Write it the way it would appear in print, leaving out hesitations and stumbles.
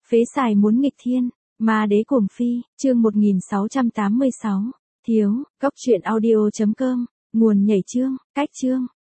Phế xài muốn nghịch thiên, ma đế cuồng phi, chương 1686, thiếu, cóc truyện audio.com, nguồn nhảy chương, cách chương.